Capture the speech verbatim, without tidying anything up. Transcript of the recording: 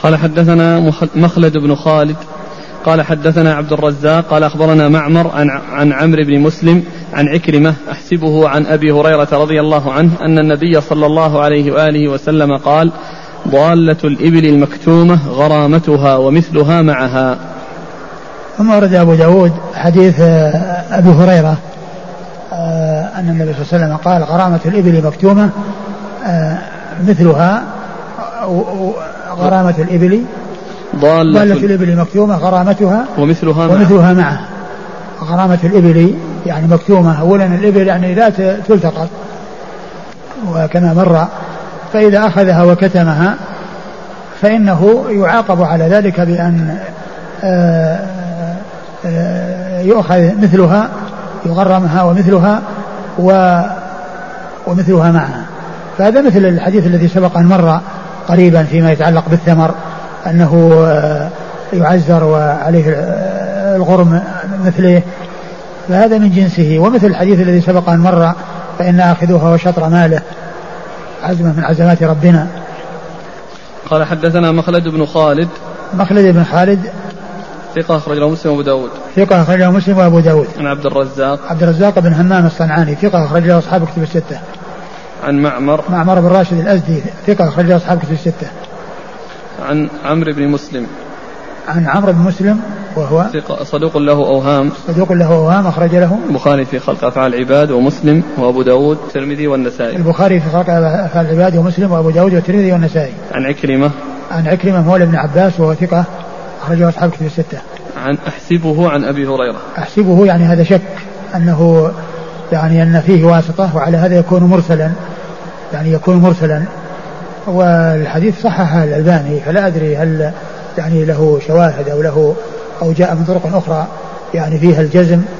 قال حدثنا مخلد بن خالد قال حدثنا عبد الرزاق قال أخبرنا معمر عن, عن عمرو بن مسلم عن عكرمة أحسبه عن أبي هريرة رضي الله عنه أن النبي صلى الله عليه وآله وسلم قال ضالة الإبل المكتومة غرامتها ومثلها معها. ثم ورد أبو داود حديث أبي هريرة أن النبي صلى الله عليه وسلم قال غرامة الإبل مكتومة مثلها غرامة الإبل ضالة الإبل مكتومة غرامتها ومثلها, ومثلها معها. غرامة الإبل يعني مكتومة، أولا الإبل يعني لا تلتقط وكما مر، فإذا أخذها وكتمها فإنه يعاقب على ذلك بأن يؤخذ مثلها يغرمها ومثلها ومثلها معها. فهذا مثل الحديث الذي سبق أن مر قريبا فيما يتعلق بالثمر أنه يعزر وعليه الغرم مثله، فهذا من جنسه. ومثل الحديث الذي سبق أن مر فإن آخذها وشطر ماله عزمة من عزمات ربنا. قال حدثنا مخلد بن خالد مخلد بن خالد ثقة أخرج له مسلم وأبو داود ثقة أخرج له مسلم وأبو داود. عن عبد الرزاق عبد الرزاق بن همام الصنعاني ثقة أخرج له أصحاب كتب الستة. عن معمر معمر بن راشد الأزدي ثقة أخرج له أصحاب كتب الستة. عن عمرو بن مسلم عن عمرو بن مسلم وهو ثقة صدوق له أوهام صدوق له أوهام أخرج له البخاري في خلق أفعال العباد ومسلم وأبو داود والترمذي والنسائي. البخاري في خلق أفعال العباد ومسلم وأبو داود والترمذي والنسائي. عن عكرمة عن عكرمة مولى ابن عباس وهو ثقة أخرجه أصحاب كتب الستة. عن أحسبه عن أبي هريرة. أحسبه يعني هذا شك أنه يعني أن فيه واسطة، وعلى هذا يكون مرسلا يعني يكون مرسلا والحديث صححه الألباني، فلا أدري هل يعني له شواهد أو له أو جاء من طرق أخرى يعني فيها الجزم